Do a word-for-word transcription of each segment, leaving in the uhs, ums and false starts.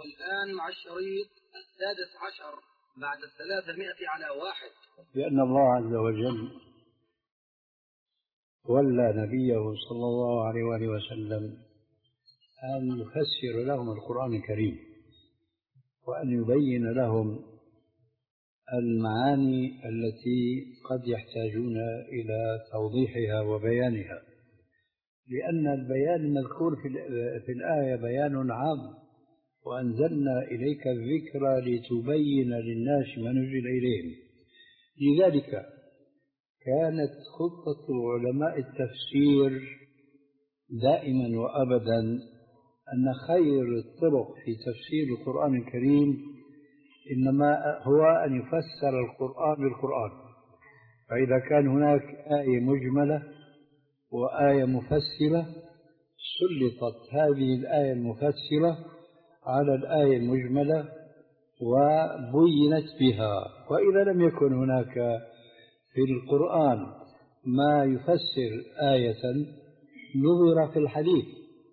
والآن مع الشريط السادس عشر بعد الثلاثمائة على واحد. لأن الله عز وجل ولى نبيه صلى الله عليه وآله وسلم أن يفسر لهم القرآن الكريم وأن يبين لهم المعاني التي قد يحتاجون إلى توضيحها وبيانها، لأن البيان المذكور في الآية بيان عام، وأنزلنا إليك الذكر لتبين للناس ما نزل إليهم. لذلك كانت خطة علماء التفسير دائما وأبدا أن خير الطرق في تفسير القرآن الكريم إنما هو أن يفسر القرآن بالقرآن. فإذا كان هناك آية مجملة وآية مفسرة سلطت هذه الآية المفسرة على الآية المجملة وبينت بها. وإذا لم يكن هناك في القرآن ما يفسر آية نظر في الحديث.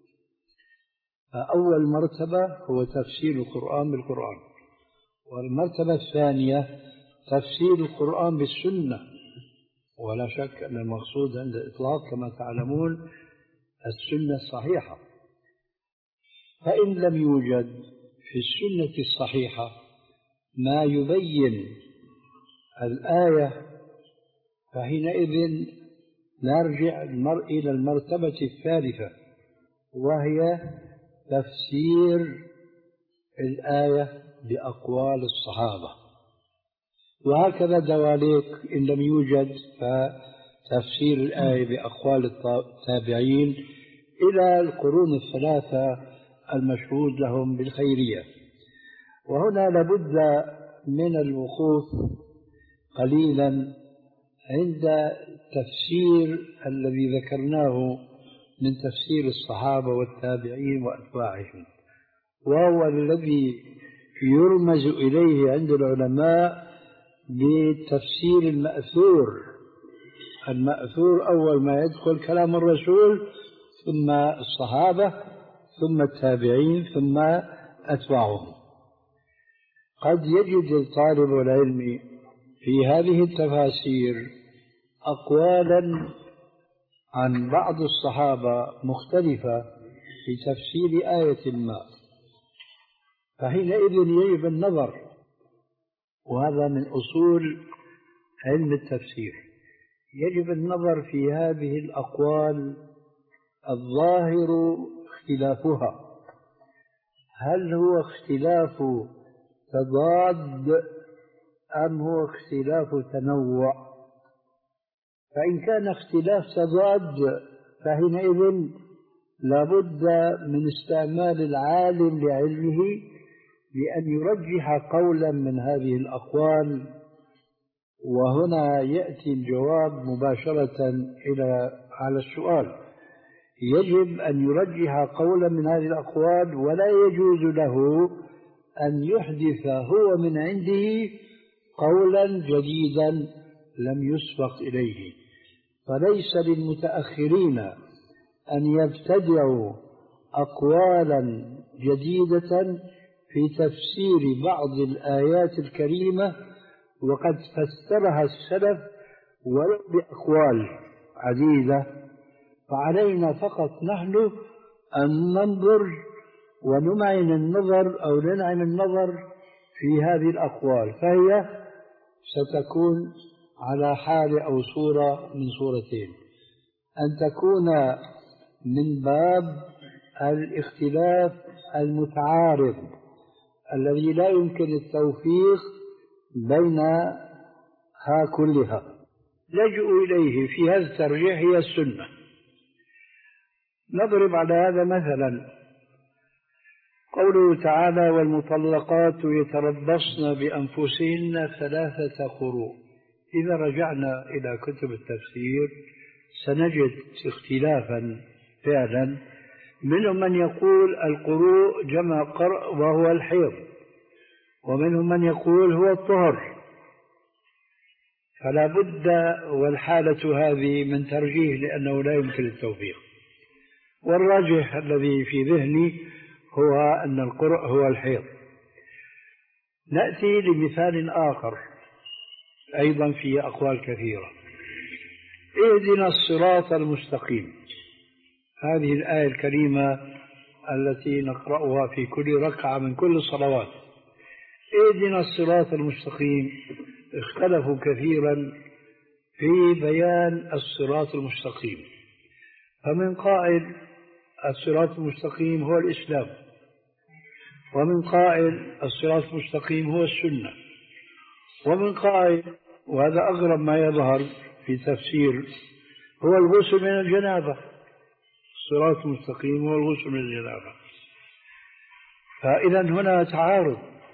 فأول مرتبة هو تفسير القرآن بالقرآن، والمرتبة الثانية تفسير القرآن بالسنة. ولا شك أن المقصود عند الإطلاق كما تعلمون السنة الصحيحة. فإن لم يوجد في السنة الصحيحة ما يبين الآية فحينئذ نرجع المرء إلى المرتبة الثالثة، وهي تفسير الآية بأقوال الصحابة. وهكذا دواليك إن لم يوجد فتفسير الآية بأقوال التابعين إلى القرون الثلاثة المشهود لهم بالخيرية. وهنا لابد من الوقوف قليلا عند التفسير الذي ذكرناه من تفسير الصحابة والتابعين وأتباعهم، وهو الذي يرمز إليه عند العلماء بالتفسير المأثور. المأثور أول ما يدخل كلام الرسول، ثم الصحابة، ثم التابعين، ثم أتباعهم. قد يجد طالب العلم في هذه التفاسير أقوالا عن بعض الصحابة مختلفة في تفسير آية ما، فحينئذ يجب النظر، وهذا من أصول علم التفسير. يجب النظر في هذه الأقوال الظاهر اختلافها، هل هو اختلاف تضاد أم هو اختلاف تنوع؟ فإن كان اختلاف تضاد فحينئذ لابد من استعمال العالم لعلمه بأن يرجح قولا من هذه الأقوال. وهنا يأتي الجواب مباشرة إلى على السؤال. يجب أن يرجح قولا من هذه الأقوال، ولا يجوز له أن يحدث هو من عنده قولا جديدا لم يسبق إليه. فليس للمتأخرين أن يبتدعوا أقوالا جديدة في تفسير بعض الآيات الكريمة وقد فسرها السلف ولو بأقوال عديدة. فعلينا فقط نحن أن ننظر ونمعن النظر أو ننعم النظر في هذه الأقوال، فهي ستكون على حال أو صورة من صورتين: أن تكون من باب الاختلاف المتعارض الذي لا يمكن التوفيق بينها كلها. لجأوا إليه في هذا الترجيح هي السنة. نضرب على هذا مثلا قوله تعالى: والمطلقات يتربصن بأنفسهن ثلاثة قروء. إذا رجعنا إلى كتب التفسير سنجد اختلافا فعلا. منهم من يقول القروء جمع قرء وهو الحيض، ومنهم من يقول هو الطهر. فلا بد والحالة هذه من ترجيح لأنه لا يمكن التوفيق. والراجح الذي في ذهني هو أن القرء هو الحيض. نأتي لمثال آخر أيضا فيه أقوال كثيرة. اهدنا الصراط المستقيم، هذه الآية الكريمة التي نقرأها في كل ركعة من كل الصلوات. اهدنا الصراط المستقيم، اختلفوا كثيرا في بيان الصراط المستقيم، فمن قائل الصراط المستقيم هو الإسلام، ومن قائل الصراط المستقيم هو السنة، ومن قائل، وهذا أغرب ما يظهر في تفسير، هو الغسل من الجنابة. الصراط المستقيم هو الغسل من الجنابة. فإذا هنا تعارض،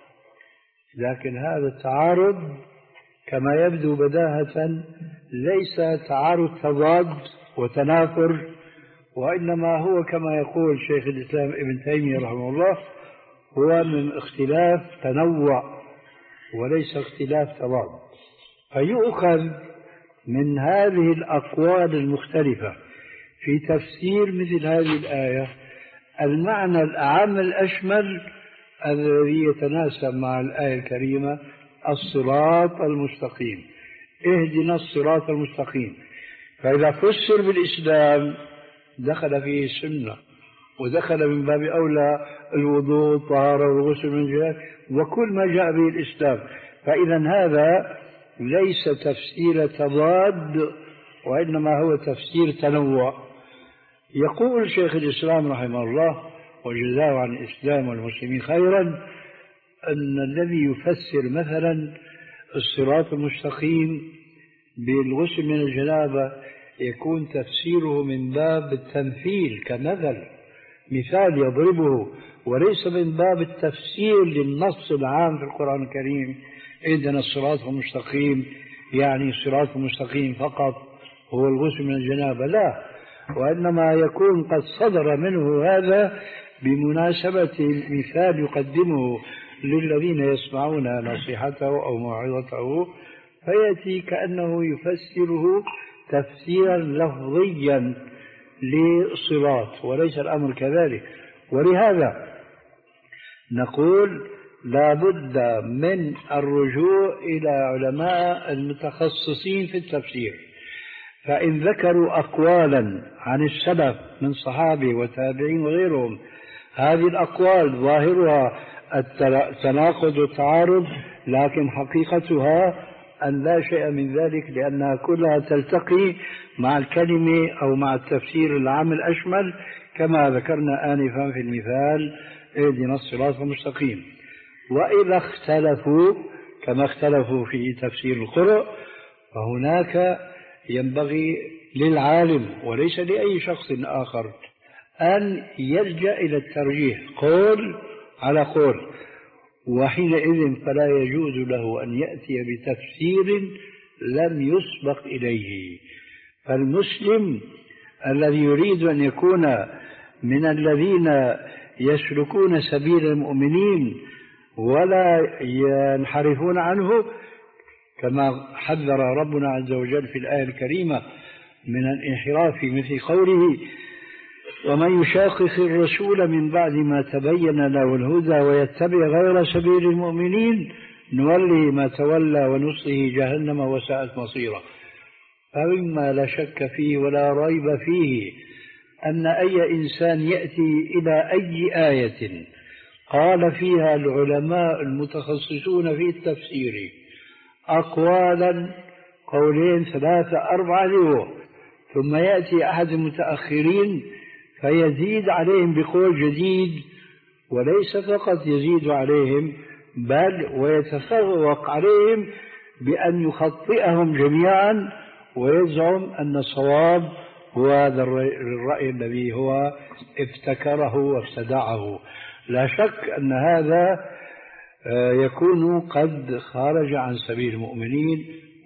لكن هذا التعارض كما يبدو بداهة ليس تعارض تضاد وتنافر، وإنما هو كما يقول شيخ الإسلام ابن تيمية رحمه الله، هو من اختلاف تنوع وليس اختلاف تضاد. فيؤخذ من هذه الأقوال المختلفة في تفسير مثل هذه الآية المعنى الأعم الأشمل الذي يتناسب مع الآية الكريمة: الصراط المستقيم، اهدنا الصراط المستقيم. فإذا فسر بالإسلام دخل فيه السنة، ودخل من باب أولى الوضوء والطهارة والغسل من الجنابة وكل ما جاء به الإسلام. فإذا هذا ليس تفسير تضاد، وإنما هو تفسير تنوع. يقول شيخ الإسلام رحمه الله وجزاه عن الإسلام والمسلمين خيرا أن الذي يفسر مثلا الصراط المستقيم بالغسل من الجنابة يكون تفسيره من باب التمثيل كمثل، مثال يضربه، وليس من باب التفسير للنص العام في القرآن الكريم: اهدنا الصراط المستقيم، يعني الصراط المستقيم فقط هو الغسل من الجنابة، لا، وإنما يكون قد صدر منه هذا بمناسبة مثال يقدمه للذين يسمعون نصيحته أو موعظته، فيأتي كأنه يفسره تفسيرا لفظيا للصراط، وليس الأمر كذلك. ولهذا نقول لا بد من الرجوع إلى علماء المتخصصين في التفسير، فإن ذكروا أقوالا عن السلف من صحابة وتابعين وغيرهم، هذه الأقوال ظاهرها التناقض والتعارض، لكن حقيقتها أن لا شيء من ذلك، لأنها كلها تلتقي مع الكلمة أو مع التفسير العام الأشمل كما ذكرنا آنفا في المثال: اهدنا الصراط المستقيم. وإذا اختلفوا كما اختلفوا في تفسير القرء، فهناك ينبغي للعالم وليس لأي شخص آخر أن يلجأ إلى الترجيح، قول على قول، وحينئذ فلا يجوز له أن يأتي بتفسير لم يسبق إليه. فالمسلم الذي يريد أن يكون من الذين يسلكون سبيل المؤمنين ولا ينحرفون عنه، كما حذر ربنا عز وجل في الآية الكريمة من الانحراف مثل قوله: ومن يشاقق الرسول من بعد ما تبين له الهدى ويتبع غير سبيل المؤمنين نوله ما تولى ونصله جهنم وساءت مصيرا. فمما لا شك فيه ولا ريب فيه أن أي إنسان يأتي إلى أي آية قال فيها العلماء المتخصصون في التفسير أقوالا، قولين ثلاثة أربعة له، ثم يأتي أحد المتأخرين فيزيد عليهم بقول جديد، وليس فقط يزيد عليهم بل ويتفوق عليهم بأن يخطئهم جميعا ويزعم أن الصواب هو هذا الرأي الذي هو ابتكره وابتدعه. لا شك أن هذا يكون قد خرج عن سبيل المؤمنين،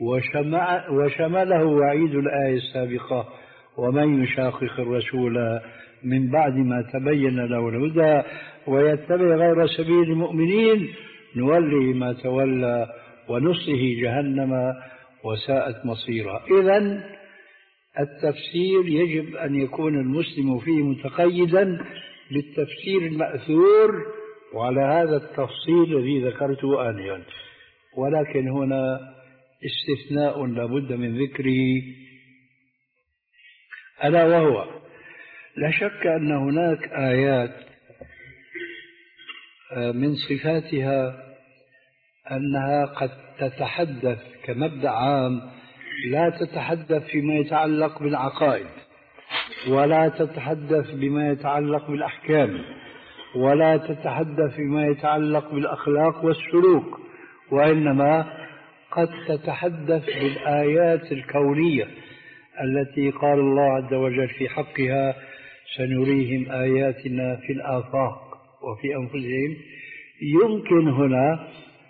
وشمله وعيد الآية السابقة: ومن يشاقق الرسول من بعد ما تبين له الهدى ويتبع غير سبيل المؤمنين نوله ما تولى ونصله جهنم وساءت مصيرا. إذن التفسير يجب أن يكون المسلم فيه متقيدا بالتفسير المأثور وعلى هذا التفصيل الذي ذكرته آنفا. ولكن هنا استثناء لابد من ذكره، ألا وهو لا شك أن هناك آيات من صفاتها أنها قد تتحدث كمبدأ عام، لا تتحدث فيما يتعلق بالعقائد، ولا تتحدث بما يتعلق بالأحكام، ولا تتحدث فيما يتعلق بالأخلاق والسلوك، وإنما قد تتحدث بالآيات الكونية التي قال الله عز وجل في حقها سنريهم آياتنا في الآفاق وفي أنفسهم. يمكن هنا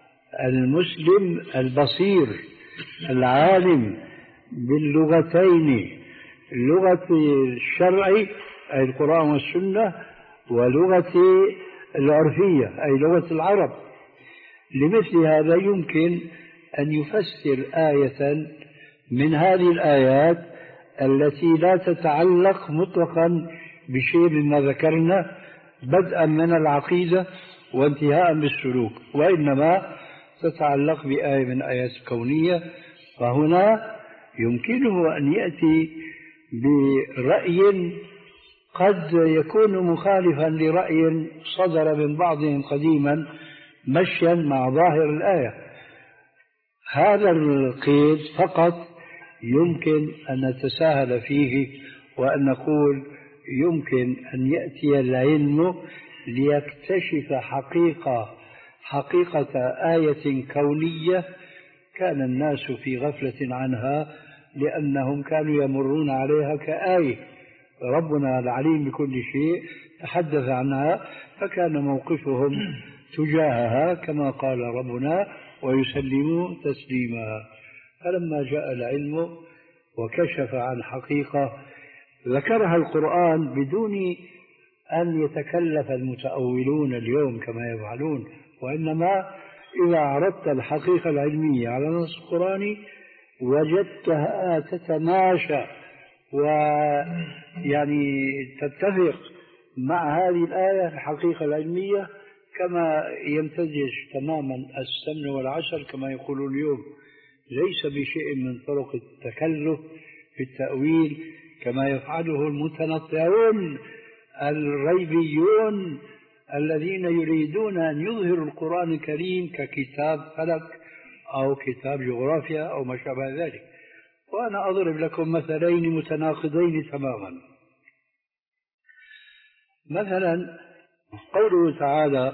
المسلم البصير العالم باللغتين، لغة الشرع أي القرآن والسنة، ولغة العرفية أي لغة العرب، لمثل هذا يمكن أن يفسر آية من هذه الآيات التي لا تتعلق مطلقا بشيء مما ذكرنا بدءا من العقيدة وانتهاء بالسلوك، وإنما تتعلق بآية من آيات الكونية. فهنا يمكنه أن يأتي برأي قد يكون مخالفا لرأي صدر من بعضهم قديما مشيا مع ظاهر الآية. هذا القيد فقط يمكن أن نتساهل فيه وأن نقول يمكن أن يأتي العلم ليكتشف حقيقة حقيقة آية كونية كان الناس في غفلة عنها لأنهم كانوا يمرون عليها كآية. ربنا العليم بكل شيء تحدث عنها فكان موقفهم تجاهها كما قال ربنا ويسلموا تسليما. فلما جاء العلم وكشف عن حقيقة ذكرها القرآن بدون أن يتكلف المتأولون اليوم كما يفعلون، وإنما إذا عرضت الحقيقة العلمية على نص قرآني وجدتها تتماشى ويعني تتفق مع هذه الآية الحقيقة العلمية كما يمتزج تماما السمن والعسل كما يقولون اليوم، ليس بشيء من طرق التكلف في التأويل كما يفعله المتنطعون الريبيون الذين يريدون أن يظهروا القرآن الكريم ككتاب فلك أو كتاب جغرافيا أو ما شابه ذلك. وأنا أضرب لكم مثلين متناقضين تماما. مثلا قوله تعالى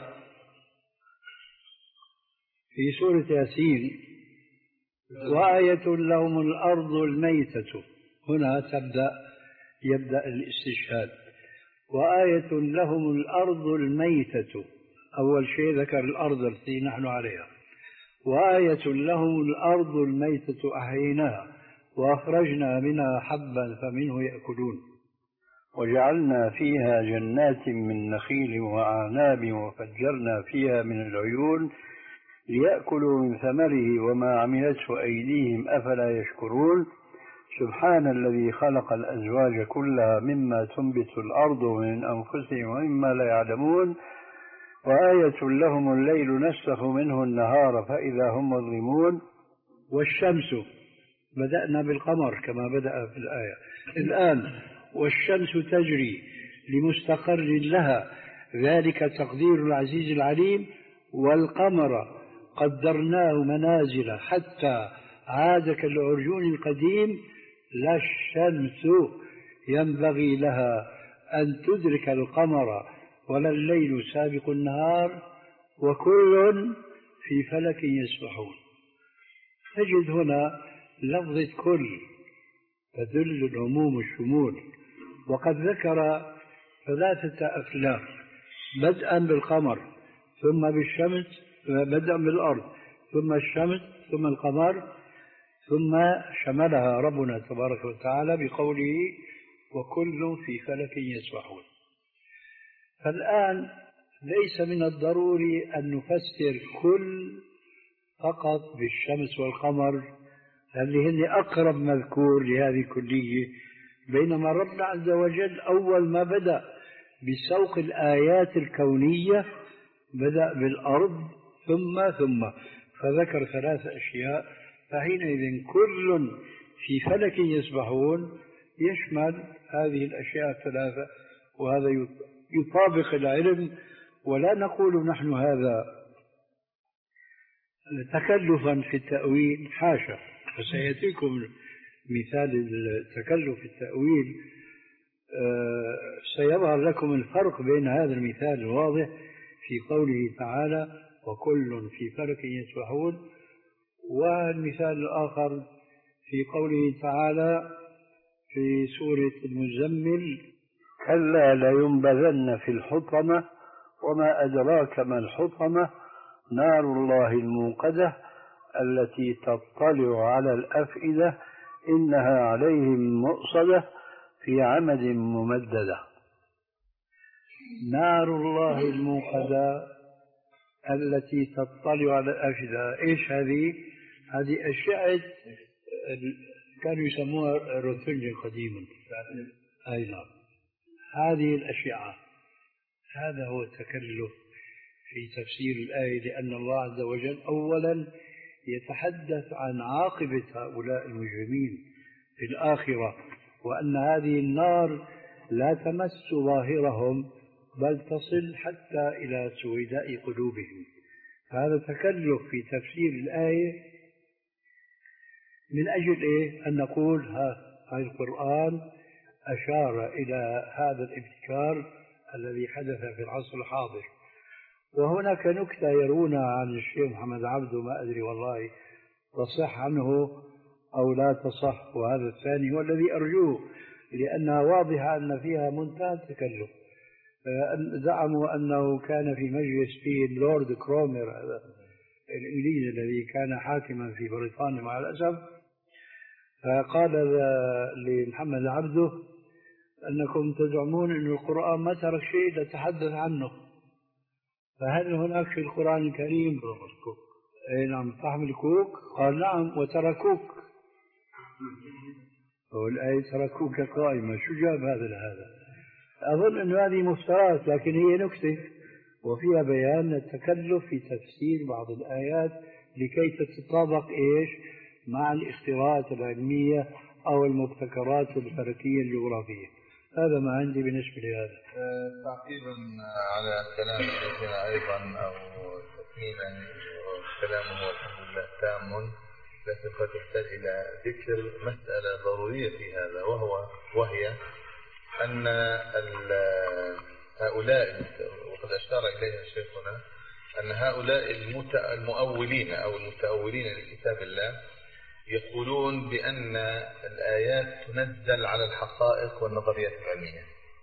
في سورة ياسين وآية لهم الأرض الميتة، هنا تبدأ يبدأ الاستشهاد. وآية لهم الأرض الميتة، أول شيء ذكر الأرض التي نحن عليها. وآية لهم الأرض الميتة أحييناها وأخرجنا منها حبا فمنه يأكلون وجعلنا فيها جنات من نخيل وأعناب وفجرنا فيها من العيون ليأكلوا من ثمره وما عملته أيديهم أفلا يشكرون سبحان الذي خلق الأزواج كلها مما تنبت الأرض من أنفسهم ومما لا يعلمون وآية لهم الليل نسلخ منه النهار فإذا هم مظلمون. والشمس بدأنا بالقمر كما بدأ في الآية، الآن والشمس تجري لمستقر لها ذلك تقدير العزيز العليم. والقمر قدرناه منازل حتى عاد كالعرجون القديم. لا الشمس ينبغي لها أن تدرك القمر ولا الليل سابق النهار وكل في فلك يسبحون. تجد هنا لفظة كل تدل العموم الشمول، وقد ذكر ثلاثة أفلاك بدءا بالقمر ثم بالشمس، بدءا بالأرض ثم الشمس ثم القمر، ثم شملها ربنا تبارك وتعالى بقوله وكل في فلك يسبحون. فالآن ليس من الضروري أن نفسر كل فقط بالشمس والقمر اللي هن أقرب مذكور لهذه الكلية، بينما ربنا عز وجل أول ما بدأ بسوق الآيات الكونية بدأ بالأرض ثم ثم فذكر ثلاث أشياء، فحينئذ كل في فلك يسبحون يشمل هذه الأشياء الثلاثة، وهذا يطابق العلم. ولا نقول نحن هذا تكلفا في التأويل، حاشا، وسيأتيكم مثال التكلف في التأويل. أه سيظهر لكم الفرق بين هذا المثال الواضح في قوله تعالى وكل في فلك يسبحون، والمثال الآخر في قوله تعالى في سورة المزمل كلا لينبذن في الحطمة وما أدراك ما الحطمة نار الله الموقدة التي تطلع على الأفئدة إنها عليهم مؤصدة في عمد ممددة. نار الله الموقدة التي تطلع على الأفئدة، إيش هذه؟ هذه أشعة كانوا يسموها روتنج قديما، أي نعم، هذه الأشعة. هذا هو التكلف في تفسير الآية، لأن الله عز وجل أولا يتحدث عن عاقبة هؤلاء المجرمين في الآخرة، وأن هذه النار لا تمس ظاهرهم بل تصل حتى إلى سويداء قلوبهم. هذا تكلف في تفسير الآية من أجل إيه؟ أن نقول ها القرآن أشار إلى هذا الابتكار الذي حدث في العصر الحاضر. وهناك نكتة يرونا عن الشيخ محمد عبده، ما أدري والله تصح عنه أو لا تصح، وهذا الثاني هو الذي أرجوه، لأنها واضحة أن فيها منتهى التكلف. زعموا أنه كان في مجلس فيه اللورد كرومر هذا الإنجليزي الذي كان حاكما في بريطانيا مع الأسف، فقال لمحمد عبده أنكم تزعمون أن القرآن ما ترك شيء لتحدث عنه، فهل هناك في القرآن الكريم أي نعم فهم الكوك؟ قال نعم وتركوك، والآية تركوك قائمة. شو جاب هذا لهذا؟ أظن أن هذه مفترات، لكن هي نكتة وفيها بيان التكلف في تفسير بعض الآيات لكي تتطابق إيش مع الاختراعات العلمية أو المبتكرات الفلكية الجغرافية. هذا ما عندي بالنسبة لهذا. تعقيبا على كلام شيخنا أيضا أو تكميلا، كلامه الحمد لله تام، لكن قد يحتاج إلى ذكر مسألة ضرورية في هذا، وهو وهي أن هؤلاء، وقد أشار إليها شيخنا، أن هؤلاء المؤولين أو المتأولين لكتاب الله يقولون بأن الآيات تنزل على الحقائق والنظريات العلمية.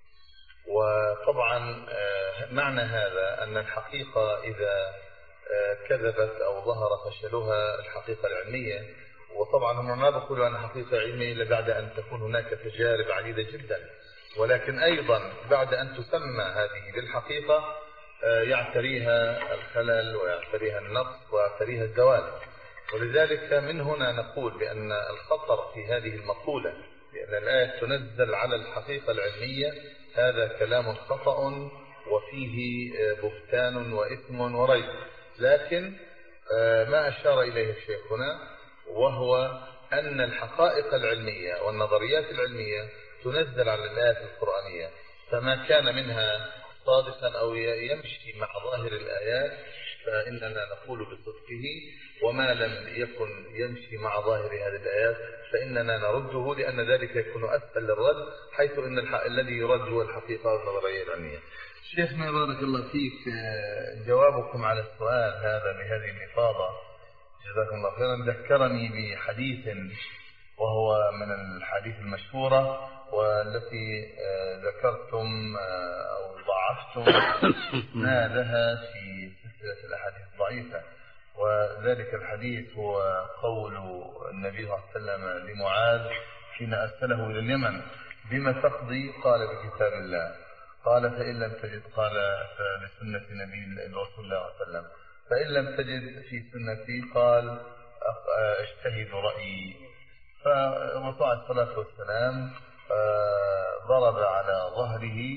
وطبعا معنى هذا أن الحقيقة إذا كذبت أو ظهر فشلها الحقيقة العلمية، وطبعا هم ما بيقولوا أن حقيقة علمية إلا بعد أن تكون هناك تجارب عديدة جدا، ولكن أيضا بعد أن تسمى هذه بالحقيقة يعتريها الخلل ويعتريها النقص ويعتريها الزوال. ولذلك من هنا نقول بأن الخطر في هذه المقولة بأن الآية تنزل على الحقيقة العلمية هذا كلام خطأ وفيه بهتان وإثم وريب. لكن ما أشار إليه الشيخ هنا وهو أن الحقائق العلمية والنظريات العلمية تنزل على الآيات القرآنية، فما كان منها صادقا أو يمشي مع ظاهر الآيات فإننا نقول بصدقه، وما لم يكن يمشي مع ظاهر هذه الآيات فإننا نرده، لأن ذلك يكون أسهل للرد، حيث أن الذي يرد هو الحقيقة والنظرية العلمية. شيخنا بارك الله فيك، جوابكم على السؤال هذا بهذه الإفاضة جزاكم الله خيرا ذكرني بحديث وهو من الحديث المشهورة والتي ذكرتم أو ضعفتم ما لها في سلسلة الأحاديث الضعيفة، وذلك الحديث هو قول النبي صلى الله عليه وسلم لمعاذ حين أرسله إلى اليمن بما تقضي؟ قال بكتاب الله. قال فإن لم تجد، قال فبسنة نبي الرسول الله صلى الله عليه وسلم. فإن لم تجد في سنتي قال اجتهد رأيي. فالرسول عليه الصلاة والسلام ضرب على ظهره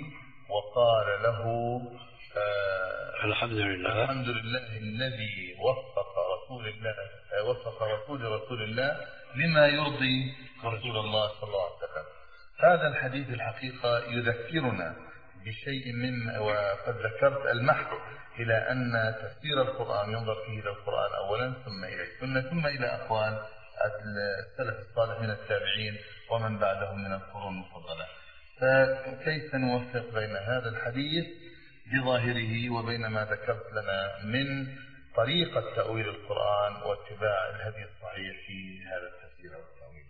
وقال له آه الحمد لله الحمد لله الذي وفق رسول الله آه وفق رسول رسول الله لما يرضي رسول الله صلى الله عليه وسلم. هذا الحديث الحقيقة يذكرنا بشيء من، وقد ذكرت المحك إلى أن تفسير القرآن ينظر فيه إلى القرآن أولا ثم إلى السنة ثم إلى أقوال السلف الصالح من التابعين ومن بعدهم من القرون المفضلة. فكيف نوفق بين هذا الحديث بظاهره وبين ما ذكرت لنا من طريقة تأويل القرآن واتباع الهدي الصحيح في هذا التفسير والتأويل؟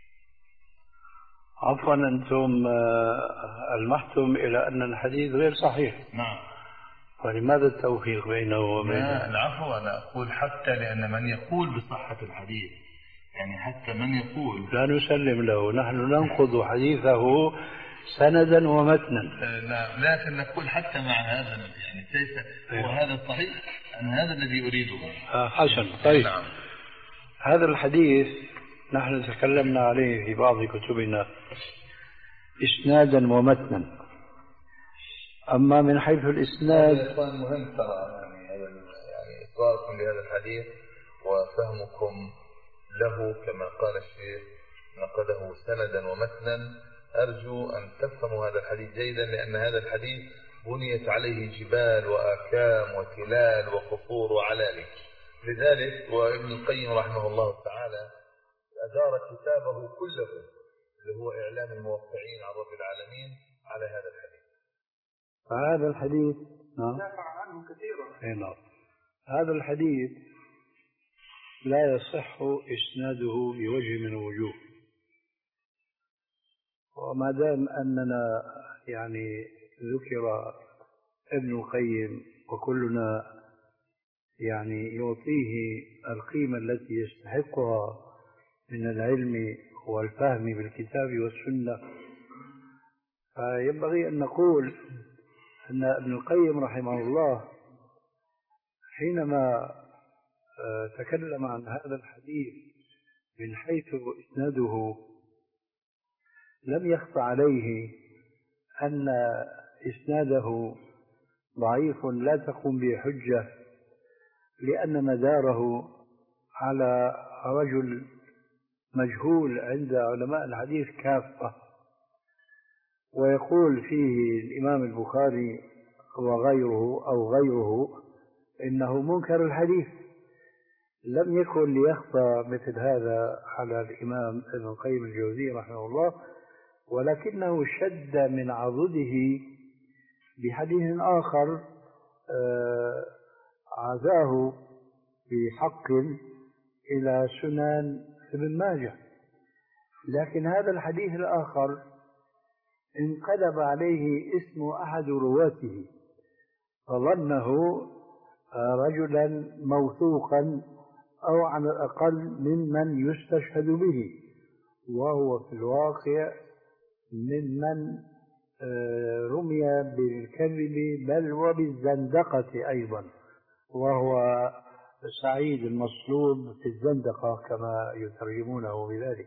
عفوا، أنتم ألمحتم إلى أن الحديث غير صحيح. نعم. ولماذا التوفيق بينه وبينه؟ العفو، أنا أقول حتى لأن من يقول بصحة الحديث، يعني حتى من يقول لا نسلم له، نحن ننقض حديثه سندا ومتنا. لا، لكن نقول حتى مع هذا يعني كيف هو هذا الصحيح، أنا هذا الذي أريده. آه حسن. طيب. نعم. هذا الحديث نحن تكلمنا عليه في بعض كتبنا إسنادا ومتنا. أما من حيث الإسناد هذا إخوان مهم ترى، يعني هذا يعني إقراركم لهذا الحديث وفهمكم له كما قال الشيخ نقده سندا ومتنا. أرجو أن تفهموا هذا الحديث جيدا، لأن هذا الحديث بنيت عليه جبال وآكام وتلال وقصور وعلالي. لذلك وابن القيم رحمه الله تعالى أدار كتابه كله اللي هو إعلام الموقعين عن رب العالمين على هذا الحديث. فهذا الحديث نعم دافع عنه كثيرا. نعم. هذا الحديث لا يصح إسناده بوجه من الوجوه، وما دام أننا يعني ذكر ابن القيم وكلنا يعني يعطيه القيمة التي يستحقها من العلم والفهم بالكتاب والسنة، فينبغي أن نقول أن ابن القيم رحمه الله حينما تكلم عن هذا الحديث من حيث إسناده لم يخف عليه أن إسناده ضعيف لا تقوم به حجة، لأن مداره على رجل مجهول عند علماء الحديث كافة. ويقول فيه الإمام البخاري وغيره أو غيره إنه منكر الحديث. لم يكن ليخفى مثل هذا على الإمام ابن القيم الجوزي رحمه الله، ولكنه شد من عضده بحديث آخر عزاه بحق إلى سنن ابن ماجه، لكن هذا الحديث الآخر انقلب عليه اسم أحد رواته فظنه رجلا موثوقا أو على الأقل ممن يستشهد به، وهو في الواقع ممن رمي بالكذب بل وبالزندقة أيضا، وهو سعيد المصلوب في الزندقة كما يترجمونه بذلك.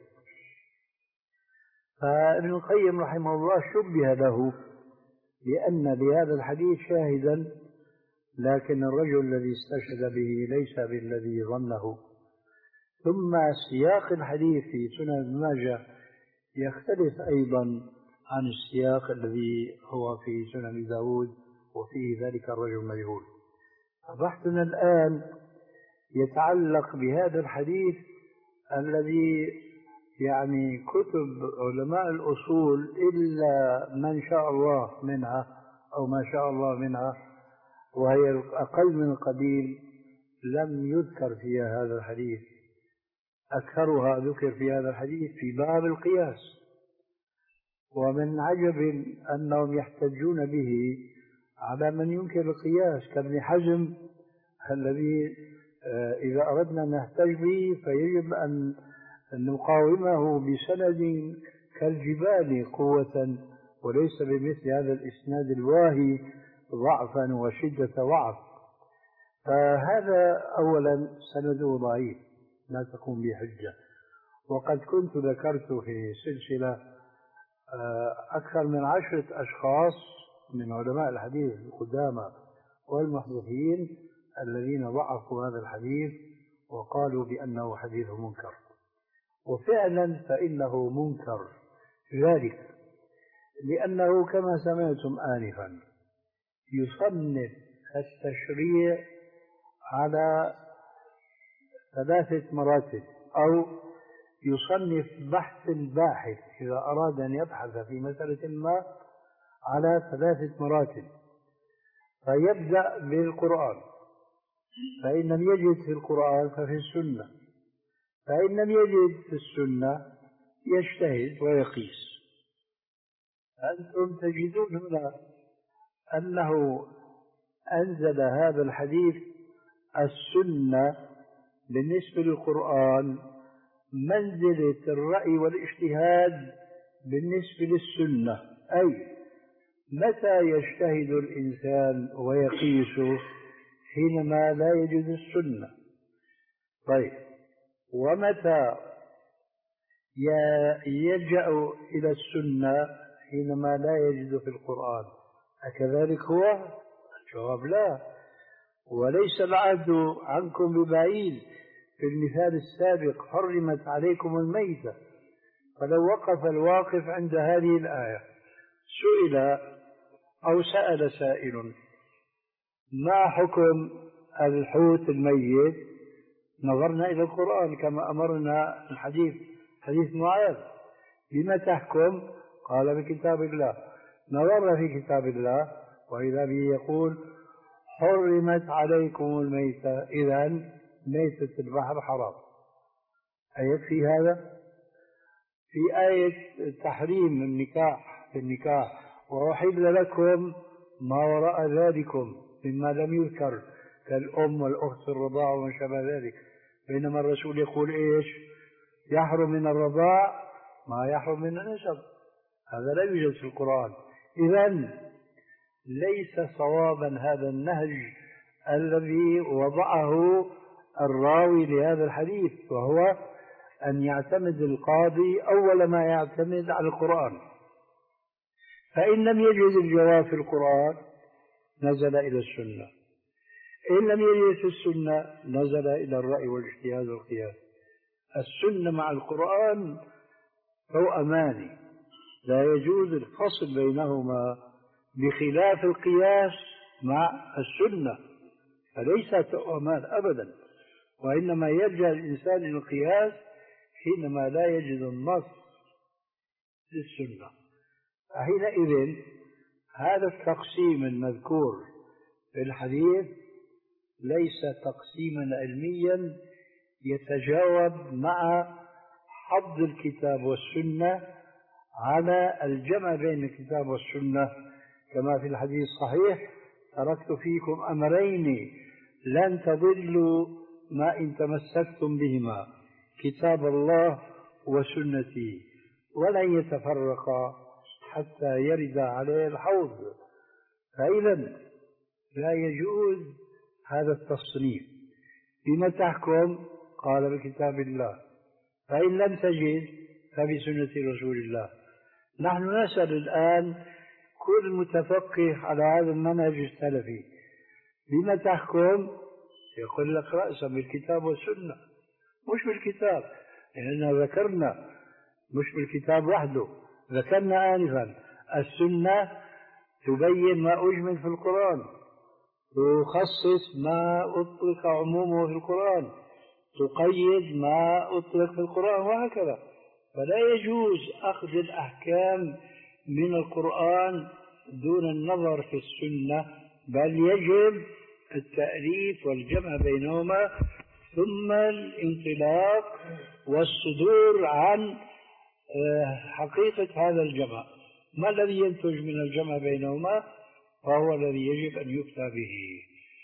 فابن القيم رحمه الله شبه له لأن لهذا الحديث شاهدا، لكن الرجل الذي استشهد به ليس بالذي ظنه. ثم سياق الحديث في سنن ابن ماجه يختلف أيضا عن السياق الذي هو في سنن داود وفيه ذلك الرجل مجهول. بحثنا الآن يتعلق بهذا الحديث الذي يعني كتب علماء الأصول إلا من شاء الله منها أو ما شاء الله منها وهي أقل من القليل لم يذكر فيها هذا الحديث. أكثرها ذكر في هذا الحديث في باب القياس، ومن عجب أنهم يحتجون به على من ينكر القياس كابن حزم الذي إذا أردنا نحتج به فيجب أن نقاومه بسند كالجبال قوة وليس بمثل هذا الإسناد الواهي ضعفا وشدة ضعف. فهذا أولا سنده ضعيف لا تقوم بحجة. وقد كنت ذكرت في سلسلة أكثر من عشرة أشخاص من علماء الحديث القدامى والمحدثين الذين ضعفوا هذا الحديث وقالوا بأنه حديث منكر، وفعلا فإنه منكر، ذلك لأنه كما سمعتم آنفا يصنف التشريع على ثلاثة مراتب، أو يصنف بحث الباحث إذا أراد أن يبحث في مسألة ما على ثلاثة مراتب. فيبدأ بالقرآن، فإن لم يجد في القرآن ففي السنة، فإن لم يجد في السنة يجتهد ويقيس. أنتم تجدون هنا أنه أنزل هذا الحديث السنة بالنسبة للقرآن منزلة الرأي والاجتهاد بالنسبة للسنة، أي متى يجتهد الإنسان ويقيس؟ حينما لا يجد السنة. طيب، ومتى يلجأ إلى السنة؟ حينما لا يجد في القرآن. أكذلك هو؟ الجواب لا، وليس العهد عنكم ببعيد. في المثال السابق حرمت عليكم الميتة، فلو وقف الواقف عند هذه الآية سئل أو سأل سائل ما حكم الحوت الميت، نظرنا إلى القرآن كما أمرنا الحديث حديث معاذ، بما تحكم؟ قال بكتاب الله. نظرنا في كتاب الله وإذا به يقول حرمت عليكم الميتة، إذن ميتة البحر حرام. أيكفي هذا؟ في آية تحريم النكاح في النكاح وأحل لكم ما وراء ذلكم مما لم يذكر كالأم والأخت في الرضاع وما شابه ذلك، بينما الرسول يقول إيش؟ يحرم من الرضاع ما يحرم من النسب. هذا لا يوجد في القرآن. إذن ليس صوابا هذا النهج الذي وضعه الراوي لهذا الحديث، وهو أن يعتمد القاضي أول ما يعتمد على القرآن. فإن لم يجد الجواب في القرآن نزل إلى السنة، إن لم يجد في السنة نزل إلى الرأي والاجتهاد والقياس. السنة مع القرآن توأمان، لا يجوز الفصل بينهما، بخلاف القياس مع السنة فليس توأمان أبدا، وإنما يلجأ الإنسان إلى القياس حينما لا يجد النص للسنة. فحينئذ هذا التقسيم المذكور في الحديث ليس تقسيما علميا يتجاوب مع حض الكتاب والسنة على الجمع بين الكتاب والسنة، كما في الحديث الصحيح تركت فيكم أمرين لن تضلوا ما إن تمسكتم بهما، كتاب الله وسنتي، ولن يتفرقا حتى يرد عليه الحوض. فإذا لا يجوز هذا التصنيف. بما تحكم؟ قال بكتاب الله، فإن لم تجد فبسنة رسول الله. نحن نسأل الآن كل متفقه على هذا المنهج السلفي بما تحكم؟ يقول لك رأسا بالكتاب والسنة، مش بالكتاب، لأننا ذكرنا مش بالكتاب وحده، ذكرنا آنفا السنة تبين ما أجمل في القرآن، تخصص ما أطلق عمومه في القرآن، تقيد ما أطلق في القرآن، وهكذا. فلا يجوز أخذ الأحكام من القرآن دون النظر في السنة، بل يجب التأليف والجمع بينهما، ثم الانطلاق والصدور عن حقيقة هذا الجمع. ما الذي ينتج من الجمع بينهما؟ فهو الذي يجب أن يفتى به.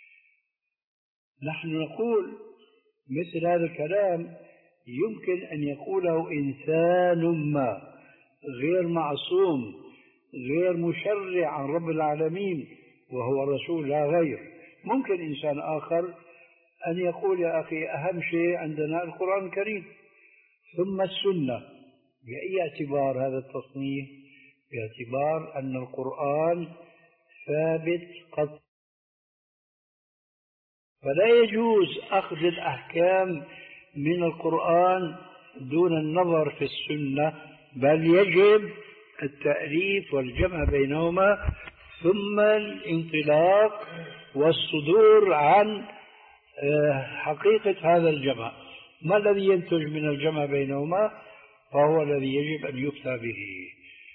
نحن نقول مثل هذا الكلام يمكن أن يقوله إنسان ما غير معصوم، غير مشرع عن رب العالمين وهو الرسول لا غير. ممكن إنسان آخر أن يقول يا أخي أهم شيء عندنا القرآن الكريم ثم السنة. بأي اعتبار هذا التصنيف؟ باعتبار أن القرآن ثابت قط، فلا يجوز أخذ الأحكام من القرآن دون النظر في السنة، بل يجب التأليف والجمع بينهما ثم الانطلاق والصدور عن حقيقة هذا الجمع. ما الذي ينتج من الجمع بينهما فهو الذي يجب أن يفتى به.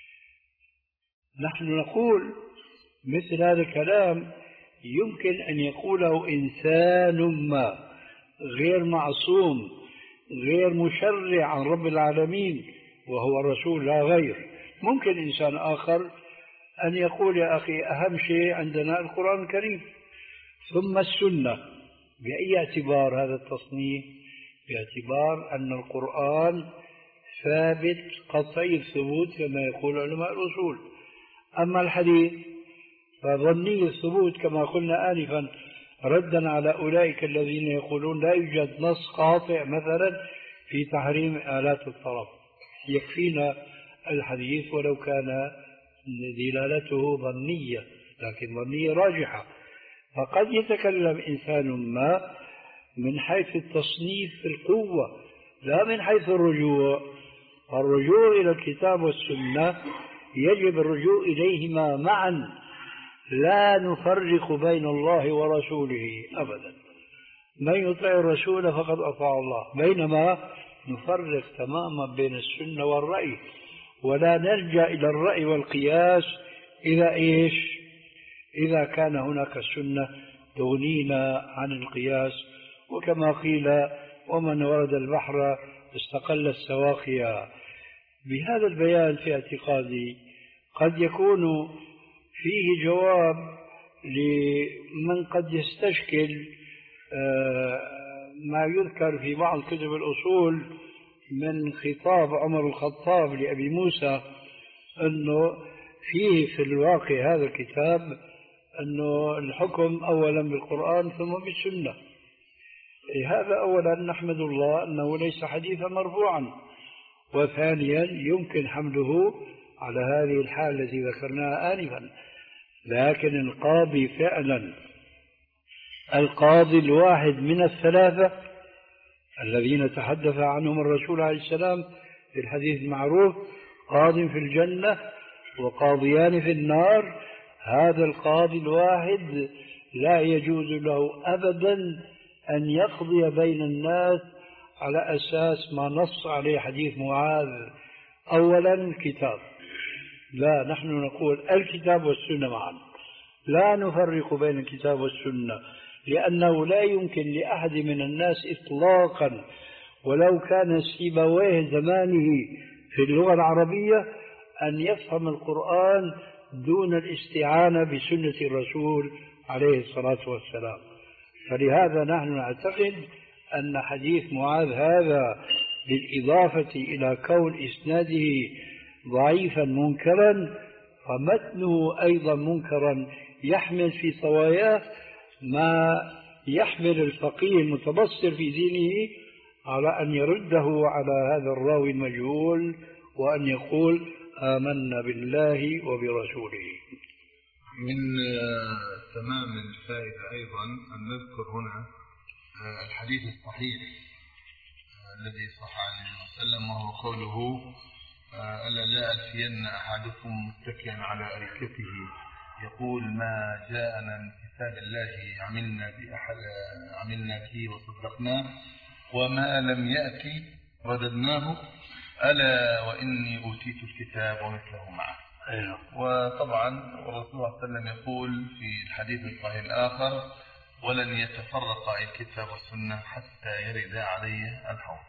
نحن نقول مثل هذا الكلام يمكن أن يقوله إنسان ما غير معصوم غير مشرع عن رب العالمين وهو الرسول لا غير. ممكن إنسان آخر أن يقول يا أخي أهم شيء عندنا القرآن الكريم ثم السنة. بأي اعتبار هذا التصنيف؟ باعتبار أن القرآن ثابت قطعي الثبوت كما يقول علماء الأصول، أما الحديث فظني الثبوت كما قلنا آنفا ردا على أولئك الذين يقولون لا يوجد نص قاطع مثلا في تحريم آلات الطرب، يكفينا الحديث ولو كان دلالته ظنية لكن ظنية راجحة. فقد يتكلم إنسان ما من حيث التصنيف في القوة لا من حيث الرجوع. الرجوع إلى الكتاب والسنة يجب الرجوع إليهما معا، لا نفرق بين الله ورسوله أبدا. من يطع الرسول فقد أطاع الله، بينما نفرق تماما بين السنة والرأي، ولا نرجع إلى الرأي والقياس إذا إيش؟ إذا كان هناك سنة تغنينا عن القياس. وكما قيل ومن ورد البحر استقل السواقيا. بهذا البيان في اعتقادي قد يكون فيه جواب لمن قد يستشكل ما يذكر في بعض كتب الأصول من خطاب عمر الخطاب لأبي موسى أنه فيه في الواقع هذا الكتاب أنه الحكم أولا بالقرآن ثم بالسنة. هذا أولا نحمد الله أنه ليس حديثا مرفوعا، وثانيا يمكن حمله على هذه الحالة التي ذكرناها آنفا. لكن القاضي فعلا القاضي الواحد من الثلاثة الذين تحدث عنهم الرسول عليه السلام في الحديث المعروف قاض في الجنة وقاضيان في النار، هذا القاضي الواحد لا يجوز له أبدا أن يقضي بين الناس على أساس ما نص عليه حديث معاذ. أولا الكتاب، لا نحن نقول الكتاب والسنة معا، لا نفرق بين الكتاب والسنة، لأنه لا يمكن لأحد من الناس إطلاقا ولو كان سيبويه زمانه في اللغة العربية أن يفهم القرآن دون الاستعانة بسنة الرسول عليه الصلاة والسلام. فلهذا نحن نعتقد أن حديث معاذ هذا بالإضافة إلى كون إسناده ضعيفا منكرا فمتنه أيضا منكرا يحمل في صواياه ما يحمل الفقيه المتبصر في دينه على أن يرده على هذا الراوي المجهول وأن يقول آمنا بالله وبرسوله. من تمام الفائدة أيضا أن نذكر هنا الحديث الصحيح الذي صح عن النبي صلى الله عليه وسلم وهو قوله ألا لا ألفين أحدكم متكئا على أريكته يقول ما جاءنا من كتاب الله عملنا بأحد عملنا به وصدقناه وما لم يأتي رددناه ألا وإني أوتيت الكتاب ومثله معه. وطبعا الرسول صلى الله عليه وسلم يقول في الحديث الصحيح الآخر ولن يتفرق الكتاب والسنة حتى يرد علي الحوض.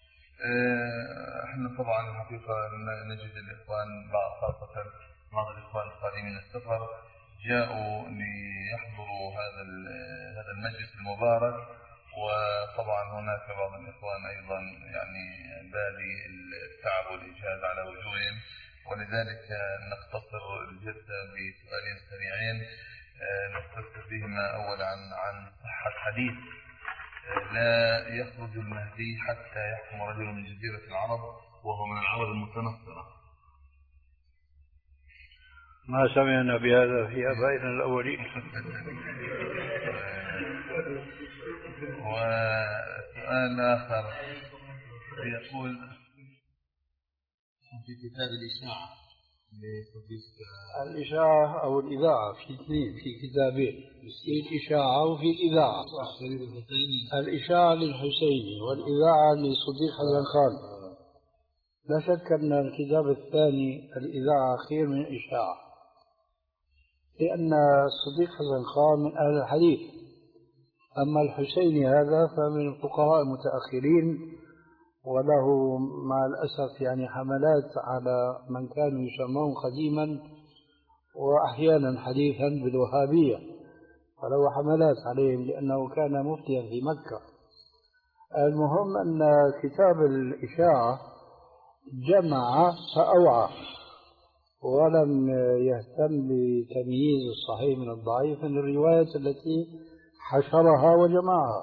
احنا طبعا الحقيقة نجد الإخوان بعض خاصة بعض الإخوان القادمين السفر جاءوا ليحضروا هذا هذا المجلس المبارك، وطبعا هناك بعض الإخوان أيضا يعني بادي التعب والإجهاد على وجوههم، ولذلك نقتصر الجلسة بسؤالين سريعين نستفسر بهما أولا عن عن صحة حديث لا يخرج المهدي حتى يحكم رجل من جزيرة العرب وهو من العرب المتنصرة. ما سمعنا بهذا في آبائنا الأولين. وسؤال آخر يقول في كتاب الإشاعة الإشاعة أو الإذاعة في اثنين، في كتابين، في الإشاعة وفي الإذاعة. الإشاعة للحسيني والإذاعة لصديق حسن خان. لا شك أن الكتاب الثاني الإذاعة خير من الإشاعة، لأن الصديق حسن خان من أهل الحديث، أما الحسيني هذا فمن الفقهاء المتأخرين، وله مع الأسف يعني حملات على من كانوا يسمون قديما وأحيانا حديثا بالوهابية، وله حملات عليهم لأنه كان مفتيا في مكة. المهم أن كتاب الإشاعة جمع فأوعى، ولم يهتم بتمييز الصحيح من الضعيف من الرواية التي حشرها وجمعها،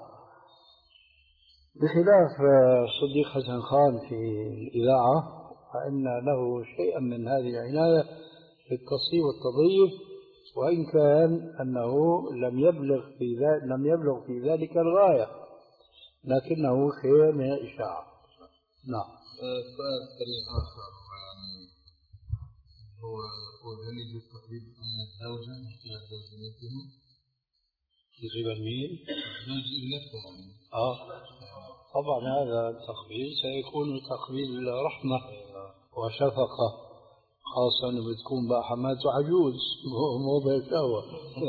بخلاف الصديق حسن خان في الإذاعة، فإن له شيئا من هذه العناية في التصحيح والتضعيف، وإن كان أنه لم يبلغ في ذلك لم يبلغ في ذلك الغاية، لكنه خير من الإشاعة. نعم. سؤال سريع آخر، يعني هو هل يجوز تقليد من الزوجة مشكلة زوجيته؟ يصيب مين؟ زوج ابنته. آه طبعا هذا التقبيل سيكون تقبيل رحمة وشفقة، خاصة أنه بتكون بقى حماته عجوز مو بشهوة.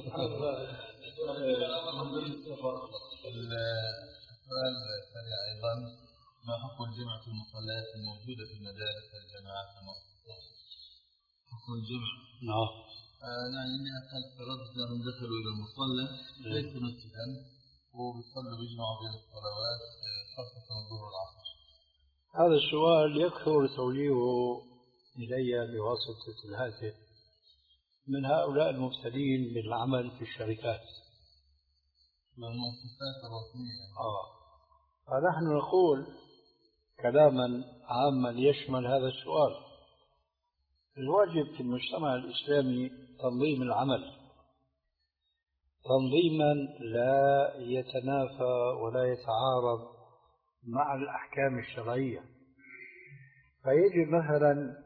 السؤال الثاني أيضا، ما حكم الجمع في المصليات الموجودة في المدارس والجامعات المخصوصة؟ حكم الجمع؟ نعم. يعني إني أسأل فرد أنهم دخلوا إلى المصلى ليس مسجدا وبيصلوا بيجمعوا بين الصلوات خاصة الظهر والعصر. هذا السؤال يكثر توجيهه إلي بواسطة الهاتف من هؤلاء المبتلين بالعمل في الشركات، من المؤسسات الرسمية. آه فنحن نقول كلاما عاما يشمل هذا السؤال: الواجب في المجتمع الإسلامي تنظيم العمل تنظيما لا يتنافى ولا يتعارض مع الأحكام الشرعية. فيجب مثلا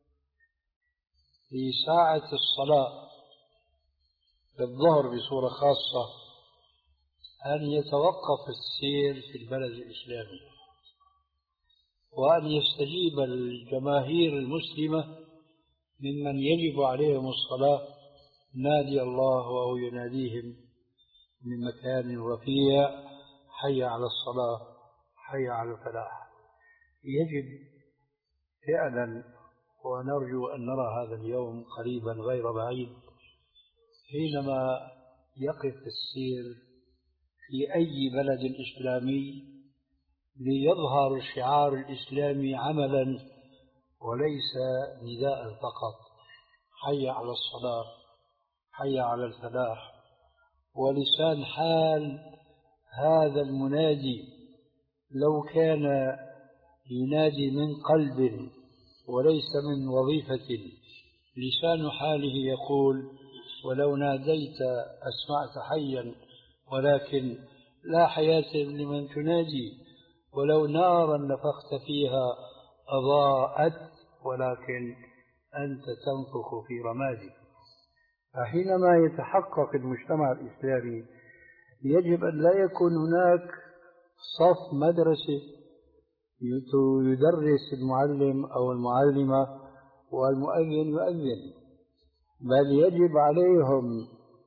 في ساعة الصلاة في الظهر بصورة خاصة أن يتوقف السير في البلد الإسلامي، وأن يستجيب الجماهير المسلمة ممن يجب عليهم الصلاة نادي الله وهو يناديهم من مكان رفيع: حي على الصلاة، حي على الفلاح. يجب فعلا، ونرجو أن نرى هذا اليوم قريبا غير بعيد، حينما يقف السير في أي بلد إسلامي ليظهر الشعار الإسلامي عملا وليس نداء فقط: حي على الصلاة، حي على الفلاح. ولسان حال هذا المنادي لو كان ينادي من قلب وليس من وظيفة، لسان حاله يقول: ولو ناديت أسمعت حيا ولكن لا حياة لمن تنادي، ولو نارا نفخت فيها أضاءت ولكن أنت تنفخ في رمادي. فحينما يتحقق المجتمع الإسلامي يجب أن لا يكون هناك صف مدرسة يدرس المعلم أو المعلمة والمؤذن يؤذن، بل يجب عليهم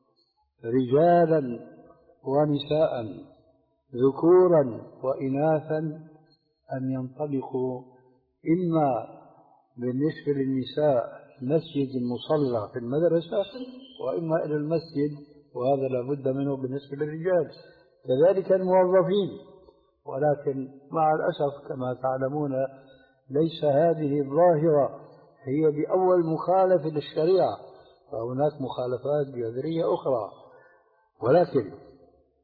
رجالا ونساء ذكورا وإناثا أن ينطلقوا، إما بالنسبة للنساء مسجد المصلى في المدرسة، وإما إلى المسجد، وهذا لابد منه بالنسبة للرجال، كذلك الموظفين. ولكن مع الأسف كما تعلمون ليس هذه الظاهرة هي بأول مخالفة للشريعة، فهناك مخالفات جذرية أخرى. ولكن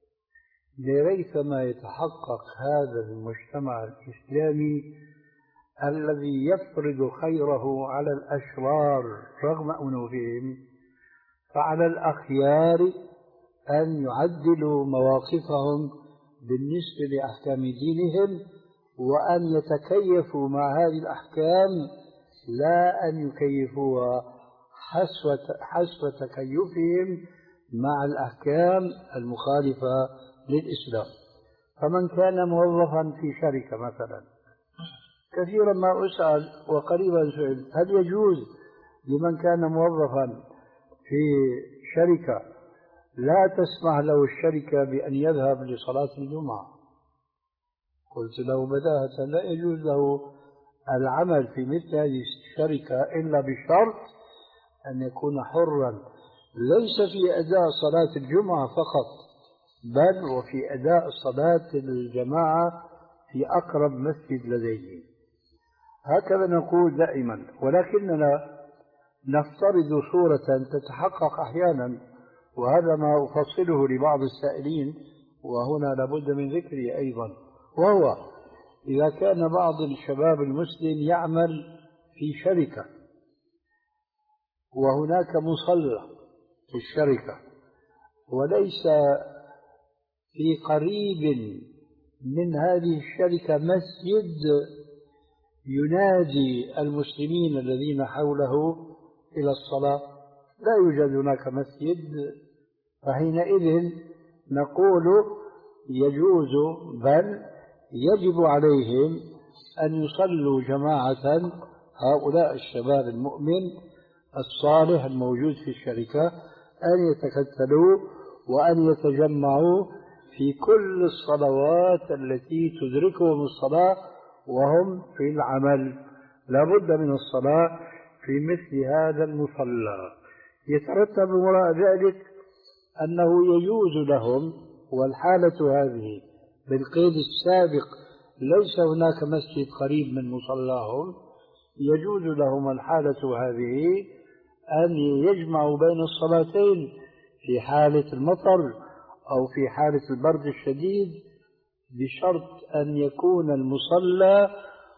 لريثما يتحقق هذا المجتمع الإسلامي الذي يفرض خيره على الأشرار رغم أنوفهم، فعلى الأخيار أن يعدلوا مواقفهم بالنسبة لأحكام دينهم، وأن يتكيفوا مع هذه الأحكام لا أن يكيفوها حسب حسب تكيفهم مع الأحكام المخالفة للإسلام. فمن كان موظفا في شركة مثلا، كثيرا ما أسأل وقريبا سئل هل يجوز لمن كان موظفا في شركة لا تسمح له الشركة بأن يذهب لصلاة الجمعة؟ قلت له بداهة لا يجوز له العمل في مثل هذه الشركة إلا بشرط أن يكون حرا، ليس في أداء صلاة الجمعة فقط، بل وفي أداء صلاة الجماعة في أقرب مسجد لديه. هكذا نقول دائما، ولكننا نفترض صورة تتحقق أحيانا، وهذا ما أفصله لبعض السائلين وهنا لابد من ذكره أيضا، وهو إذا كان بعض الشباب المسلم يعمل في شركة وهناك مصلى في الشركة، وليس في قريب من هذه الشركة مسجد ينادي المسلمين الذين حوله إلى الصلاة، لا يوجد هناك مسجد، فحينئذ نقول يجوز بل يجب عليهم أن يصلوا جماعة، هؤلاء الشباب المؤمن الصالح الموجود في الشركة، أن يتكتلوا وأن يتجمعوا في كل الصلوات التي تدركهم الصلاة وهم في العمل. لا بد من الصلاة في مثل هذا المصلى. يترتب وراء ذلك أنه يجوز لهم، والحالة هذه بالقيد السابق ليس هناك مسجد قريب من مصلاهم، يجوز لهم الحالة هذه أن يجمعوا بين الصلاتين في حالة المطر أو في حالة البرد الشديد، بشرط أن يكون المصلى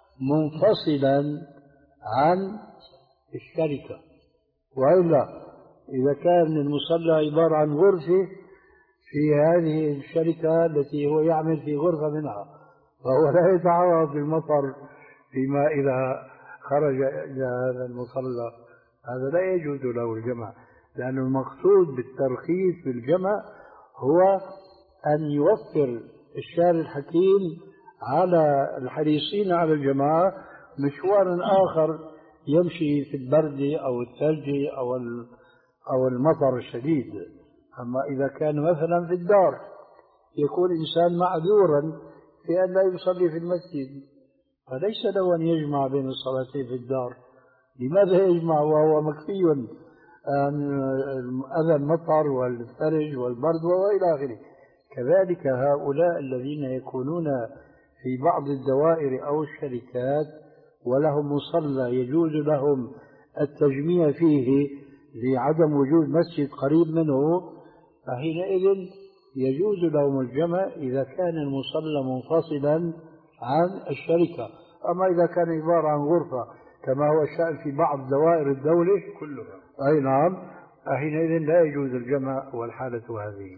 منفصلا عن الشركة. وإلا إذا كان المصلى عبارة عن غرفة في هذه الشركة التي هو يعمل في غرفة منها، فهو لا يتعرض بالمطر فيما إذا خرج إلى هذا المصلى، هذا لا يجوز له الجمع، لأن المقصود بالترخيص بالجمع هو أن يوفر الشارع الحكيم على الحريصين على الجماعة مشوار آخر يمشي في البرد أو الثلج أو أو المطر الشديد. أما إذا كان مثلا في الدار يكون إنسان معذورا في أن لا يصلي في المسجد، فليس له أن يجمع بين الصلاتين في الدار. لماذا يجمع وهو مكفي عن أذى المطر والثلج والبرد وإلى آخره؟ كذلك هؤلاء الذين يكونون في بعض الدوائر أو الشركات ولهم مصلى يجوز لهم التجميع فيه لعدم وجود مسجد قريب منه، فحينئذ يجوز لهم الجمع إذا كان المصلى منفصلا عن الشركة. أما إذا كان عبارة عن غرفة كما هو الشأن في بعض دوائر الدولة كلها، أي نعم، حينئذ لا يجوز الجمع والحالة هذه.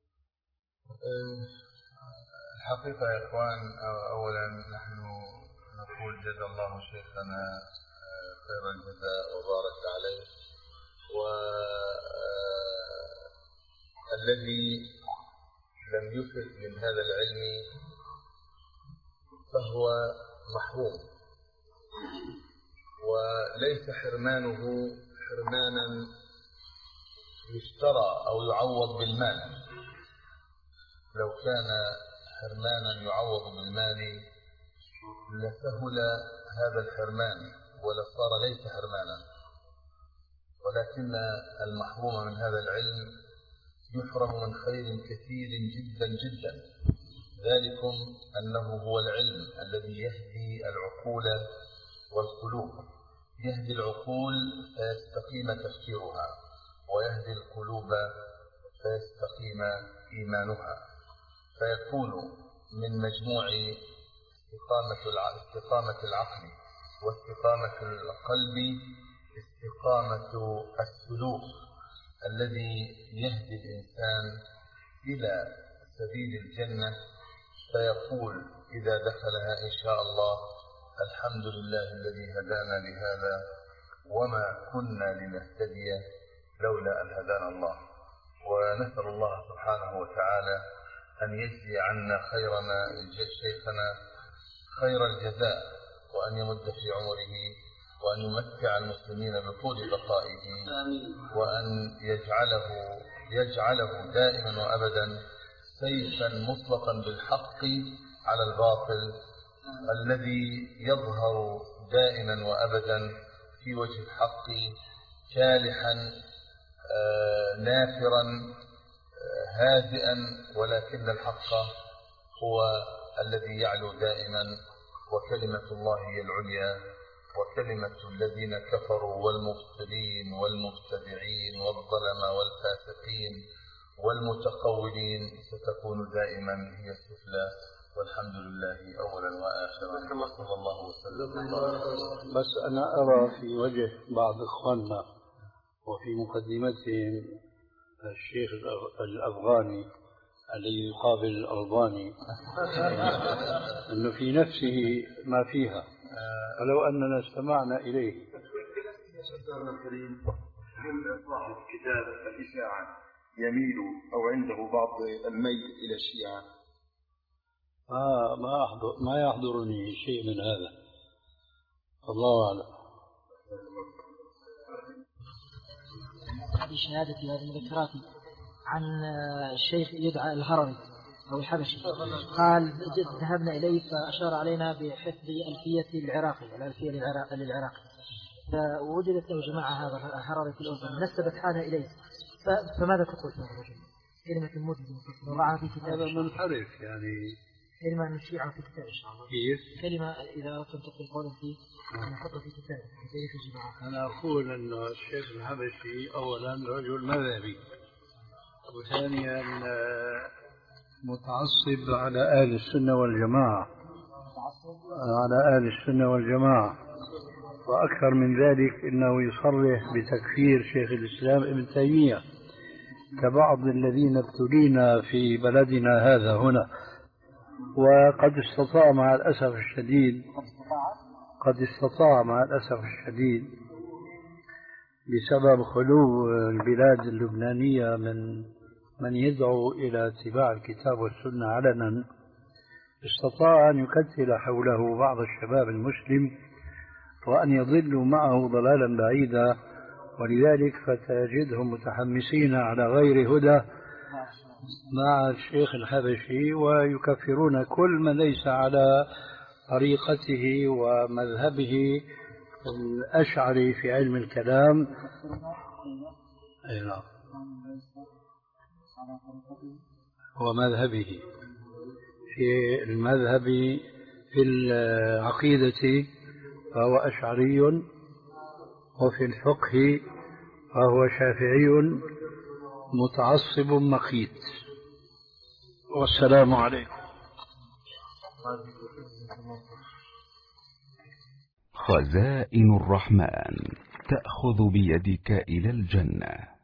الحقيقة يا إخوان، أولا نحن نقول جزا الله شيخنا خير الجزاء وبارك عليه، والذي لم يفد من هذا العلم فهو محروم، وليس حرمانه حرمانا يشترى أو يعوض بالمال. لو كان حرمانا يعوض بالمال لسهل هذا الحرمان ولصار ليس حرمانا، ولكن المحروم من هذا العلم يحرم من خير كثير جدا جدا، ذلكم أنه هو العلم الذي يهدي العقول والقلوب، يهدي العقول فيستقيم تفكيرها، ويهدي القلوب فيستقيم إيمانها، فيكون من مجموع استقامة استقامة العقل واستقامة القلب استقامة السلوك الذي يهدي الإنسان إلى سبيل الجنة، فيقول إذا دخلها إن شاء الله: الحمد لله الذي هدانا لهذا وما كنا لنهتدي لولا أن هدانا الله. ونسأل الله سبحانه وتعالى أن يجزي عنا خير ما شيخنا خير الجزاء، وأن يمد في عمره، وأن يمتع المسلمين بطول بقائه، وأن يجعله يجعله دائما وأبدا سيفا مطلقا بالحق على الباطل الذي يظهر دائما وأبدا في وجه الحق كالحا آه نافرا آه هادئا، ولكن الحق هو الذي يعلو دائما، وكلمة الله هي العليا، وكلمة الذين كفروا والمبطلين والمبتدعين والظلمة والفاسقين والمتقولين ستكون دائما هي السفلى. والحمد لله أولا وآخرا، كما صلى الله وسلم. بس أنا أرى في وجه بعض إخواننا وفي مقدمتهم الشيخ الأفغاني الذي يقابل الألباني أنه في نفسه ما فيها، ولو أننا استمعنا إليه. أستاذنا الكريم، هل صاحب كتاب الإشاعة يميل أو عنده بعض الميل إلى الشيعة؟ ما ما أحضر ما يحضرني شيء من هذا، الله أعلم. بشهادتي هذه مذكراتي عن الشيخ يدعى الهروي أو الحبشي، قال ذهبنا إليه فأشار علينا بحفظ ألفية العراقي الألفية للعراقي، فوجدت له جماعة هذا الهروي في الأردن نسبت حالها إليه، فماذا تقول في هذا الرجل؟ كلمة الموجود وضعها في كتاب هذا منحرف، يعني كلمة نشيعها في كتاب إن شاء الله. كيف؟ كلمة إذا أردتم تقول قولا فيه نحطه في كتاب كيف الجماعة. أنا أقول أن الشيخ الحبشي أولا رجل مذهبي، وثانيا متعصب على أهل السنة والجماعة على أهل السنة والجماعة وأكثر من ذلك إنه يصرح بتكفير شيخ الإسلام ابن تيمية كبعض الذين ابتلينا في بلدنا هذا هنا. وقد استطاع مع الأسف الشديد قد استطاع مع الأسف الشديد بسبب خلو البلاد اللبنانية من من يدعو إلى اتباع الكتاب والسنة علنا، استطاع أن يكتل حوله بعض الشباب المسلم وأن يضلوا معه ضلالا بعيدا، ولذلك فتجدهم متحمسين على غير هدى مع الشيخ الحبشي ويكفرون كل من ليس على طريقته ومذهبه الأشعري في علم الكلام. أيوة. ومذهبه في المذهب في العقيدة فهو أشعري، وفي الفقه فهو شافعي متعصب مقيت. والسلام عليكم. خزائن الرحمن تأخذ بيدك إلى الجنة.